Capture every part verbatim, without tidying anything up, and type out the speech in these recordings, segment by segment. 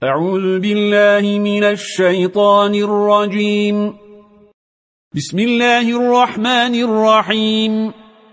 أعوذ بالله من الشيطان الرجيم. بسم الله الرحمن الرحيم.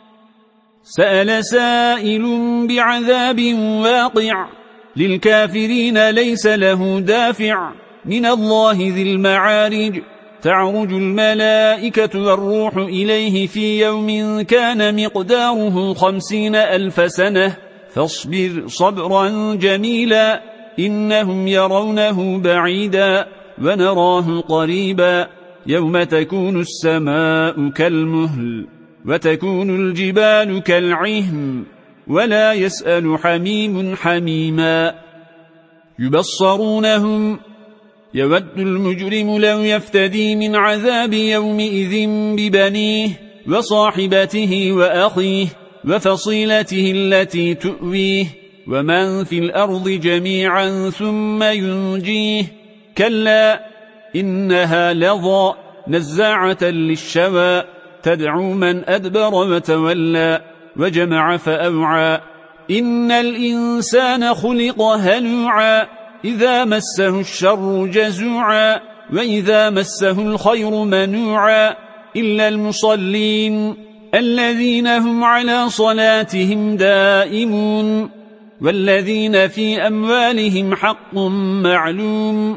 سأل سائل بعذاب واقع للكافرين ليس له دافع من الله ذي المعارج. تعرج الملائكة والروح إليه في يوم كان مقداره خمسين ألف سنة فاصبر صبرا جميلا إنهم يرونه بعيدا ونراه قريبا يوم تكون السماء كالمهل وتكون الجبال كالعهن ولا يسأل حميم حميما يبصرونهم يود المجرم لو يفتدي من عذاب يومئذ ببنيه وصاحبته وأخيه وفصيلته التي تؤويه ومن في الأرض جميعا ثم ينجيه كلا إنها لظى نزاعة للشوى تدعو من أدبر وتولى وجمع فأوعى إن الإنسان خلق هلوعا إذا مسه الشر جزوعا وإذا مسه الخير منوعا إلا المصلين الذين هم على صلاتهم دائمون والذين في أموالهم حق معلوم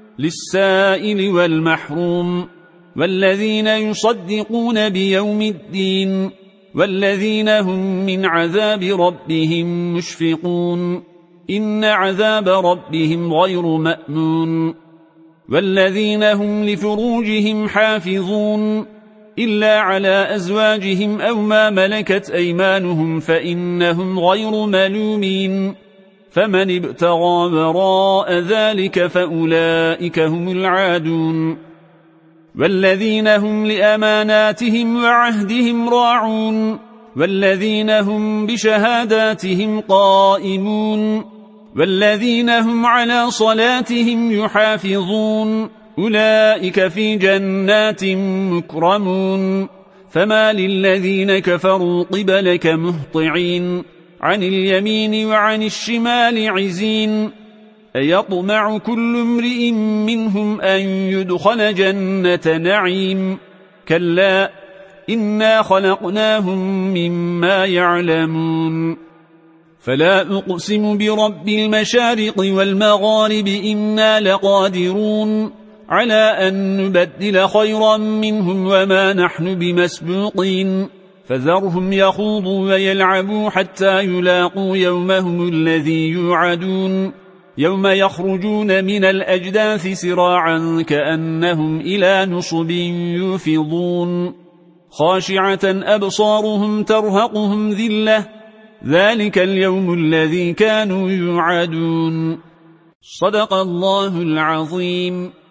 للسائل والمحروم والذين يصدقون بيوم الدين والذين هم من عذاب ربهم مشفقون إن عذاب ربهم غير مأمون والذين هم لفروجهم حافظون إلا على أزواجهم أو ما ملكت أيمانهم فإنهم غير ملومين فمن ابتغى وراء ذلك فأولئك هم العادون والذين هم لأماناتهم وعهدهم راعون والذين هم بشهاداتهم قائمون والذين هم على صلاتهم يحافظون أولئك في جنات مكرمون فما للذين كفروا قبلك مهطعين عن اليمين وعن الشمال عزين أيطمع كل امرئ منهم أن يدخل جنة نعيم كلا إنا خلقناهم مما يعلمون فلا أقسم برب المشارق والمغارب إنا لقادرون على أن نبدل خيرا منهم وما نحن بمسبوقين فذرهم يخوضوا ويلعبوا حتى يلاقوا يومهم الذي يوعدون يوم يخرجون من الأجداث سراعا كأنهم إلى نصب يوفضون خاشعة أبصارهم ترهقهم ذلة ذلك اليوم الذي كانوا يوعدون صدق الله العظيم.